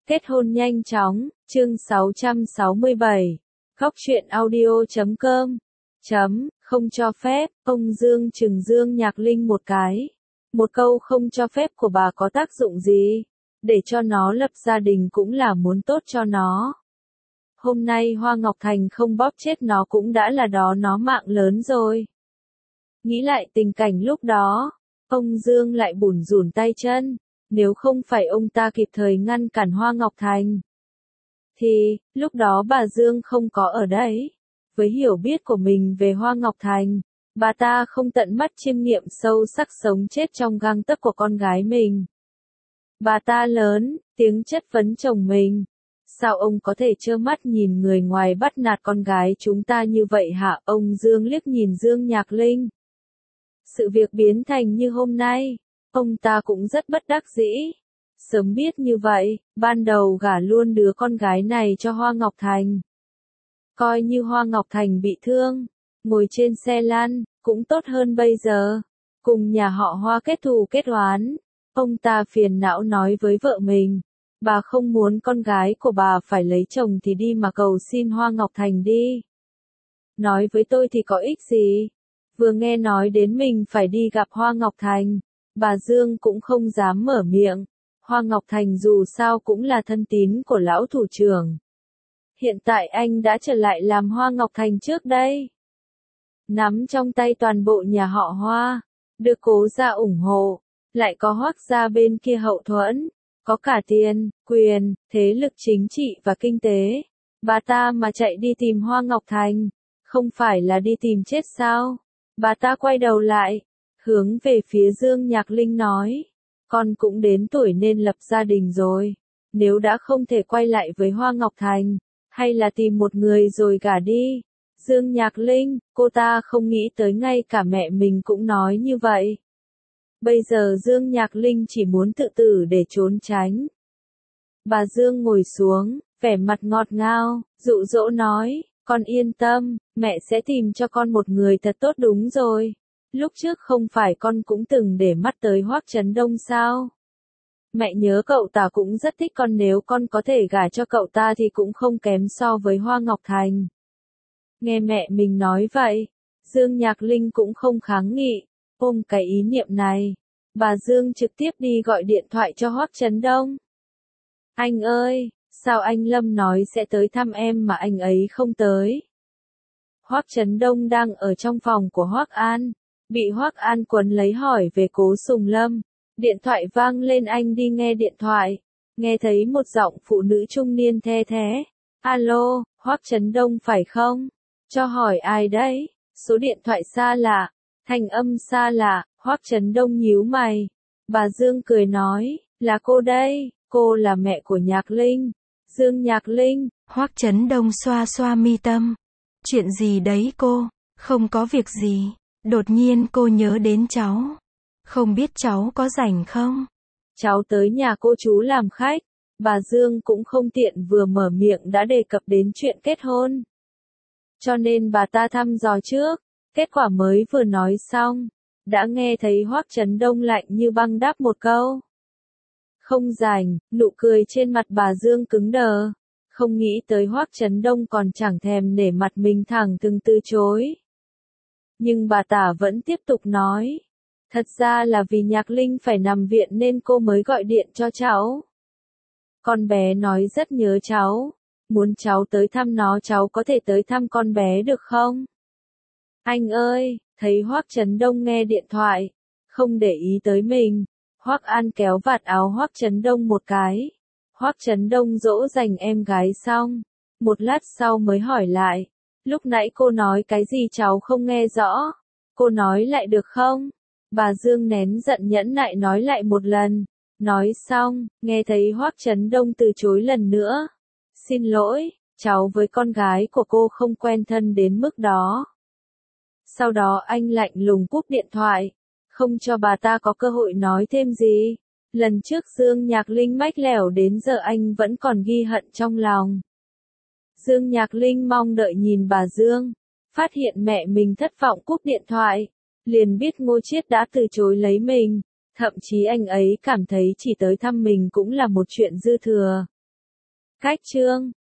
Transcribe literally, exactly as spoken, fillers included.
Kết hôn nhanh chóng, chương sáu trăm sáu mươi bảy. Khóc chuyện audio chấm com. Chấm, không cho phép, ông Dương trừng Dương Nhạc Linh một cái. Một câu không cho phép của bà có tác dụng gì? Để cho nó lập gia đình cũng là muốn tốt cho nó. Hôm nay Hoa Ngọc Thành không bóp chết nó cũng đã là đó nó mạng lớn rồi. Nghĩ lại tình cảnh lúc đó, ông Dương lại bủn rủn tay chân. Nếu không phải ông ta kịp thời ngăn cản Hoa Ngọc Thành, thì, lúc đó bà Dương không có ở đấy. Với hiểu biết của mình về Hoa Ngọc Thành, bà ta không tận mắt chiêm nghiệm sâu sắc sống chết trong gang tấc của con gái mình. Bà ta lớn, tiếng chất vấn chồng mình. Sao ông có thể trơ mắt nhìn người ngoài bắt nạt con gái chúng ta như vậy hả? Ông Dương liếc nhìn Dương Nhạc Linh. Sự việc biến thành như hôm nay, ông ta cũng rất bất đắc dĩ. Sớm biết như vậy, ban đầu gả luôn đứa con gái này cho Hoa Ngọc Thành. Coi như Hoa Ngọc Thành bị thương, ngồi trên xe lăn, cũng tốt hơn bây giờ. Cùng nhà họ Hoa kết thù kết oán. Ông ta phiền não nói với vợ mình. Bà không muốn con gái của bà phải lấy chồng thì đi mà cầu xin Hoa Ngọc Thành đi. Nói với tôi thì có ích gì? Vừa nghe nói đến mình phải đi gặp Hoa Ngọc Thành, bà Dương cũng không dám mở miệng. Hoa Ngọc Thành dù sao cũng là thân tín của lão thủ trưởng. Hiện tại anh đã trở lại làm Hoa Ngọc Thành trước đây. Nắm trong tay toàn bộ nhà họ Hoa, được Cố gia ủng hộ, lại có Hoắc gia bên kia hậu thuẫn, có cả tiền, quyền, thế lực chính trị và kinh tế. Bà ta mà chạy đi tìm Hoa Ngọc Thành, không phải là đi tìm chết sao? Bà ta quay đầu lại, hướng về phía Dương Nhạc Linh nói, con cũng đến tuổi nên lập gia đình rồi, nếu đã không thể quay lại với Hoa Ngọc Thành, hay là tìm một người rồi gả đi. Dương Nhạc Linh, cô ta không nghĩ tới ngay cả mẹ mình cũng nói như vậy. Bây giờ Dương Nhạc Linh chỉ muốn tự tử để trốn tránh. Bà Dương ngồi xuống, vẻ mặt ngọt ngào, dụ dỗ nói, con yên tâm, mẹ sẽ tìm cho con một người thật tốt. Đúng rồi. Lúc trước không phải con cũng từng để mắt tới Hoắc Chấn Đông sao? Mẹ nhớ cậu ta cũng rất thích con, nếu con có thể gả cho cậu ta thì cũng không kém so với Hoa Ngọc Thành. Nghe mẹ mình nói vậy, Dương Nhạc Linh cũng không kháng nghị, ôm cái ý niệm này. Bà Dương trực tiếp đi gọi điện thoại cho Hoắc Chấn Đông. Anh ơi, sao anh Lâm nói sẽ tới thăm em mà anh ấy không tới? Hoắc Chấn Đông đang ở trong phòng của Hoắc An. Bị Hoắc An quấn lấy hỏi về Cố Sùng Lâm. Điện thoại vang lên, anh đi nghe điện thoại. Nghe thấy một giọng phụ nữ trung niên the thé. Alo, Hoắc Chấn Đông phải không? Cho hỏi ai đấy? Số điện thoại xa lạ. Thanh âm xa lạ. Hoắc Chấn Đông nhíu mày. Bà Dương cười nói, là cô đây, cô là mẹ của Nhạc Linh. Dương Nhạc Linh. Hoắc Chấn Đông xoa xoa mi tâm. Chuyện gì đấy cô? Không có việc gì. Đột nhiên cô nhớ đến cháu. Không biết cháu có rảnh không? Cháu tới nhà cô chú làm khách. Bà Dương cũng không tiện vừa mở miệng đã đề cập đến chuyện kết hôn. Cho nên bà ta thăm dò trước. Kết quả mới vừa nói xong, đã nghe thấy Hoắc Chấn Đông lạnh như băng đáp một câu. Không rảnh. Nụ cười trên mặt bà Dương cứng đờ. Không nghĩ tới Hoắc Chấn Đông còn chẳng thèm nể mặt mình, thẳng thừng từ chối. Nhưng bà ta vẫn tiếp tục nói. Thật ra là vì Nhạc Linh phải nằm viện nên cô mới gọi điện cho cháu. Con bé nói rất nhớ cháu. Muốn cháu tới thăm nó, cháu có thể tới thăm con bé được không? Anh ơi, thấy Hoắc Chấn Đông nghe điện thoại, không để ý tới mình. Hoắc An kéo vạt áo Hoắc Chấn Đông một cái. Hoắc Chấn Đông dỗ dành em gái xong. Một lát sau mới hỏi lại. Lúc nãy cô nói cái gì cháu không nghe rõ. Cô nói lại được không? Bà Dương nén giận nhẫn nại nói lại một lần. Nói xong, nghe thấy Hoắc Chấn Đông từ chối lần nữa. Xin lỗi, cháu với con gái của cô không quen thân đến mức đó. Sau đó anh lạnh lùng cúp điện thoại. Không cho bà ta có cơ hội nói thêm gì. Lần trước Dương Nhạc Linh mách lẻo đến giờ anh vẫn còn ghi hận trong lòng. Dương Nhạc Linh mong đợi nhìn bà Dương. Phát hiện mẹ mình thất vọng cúp điện thoại. Liền biết Ngô Chiết đã từ chối lấy mình. Thậm chí anh ấy cảm thấy chỉ tới thăm mình cũng là một chuyện dư thừa. Cách chương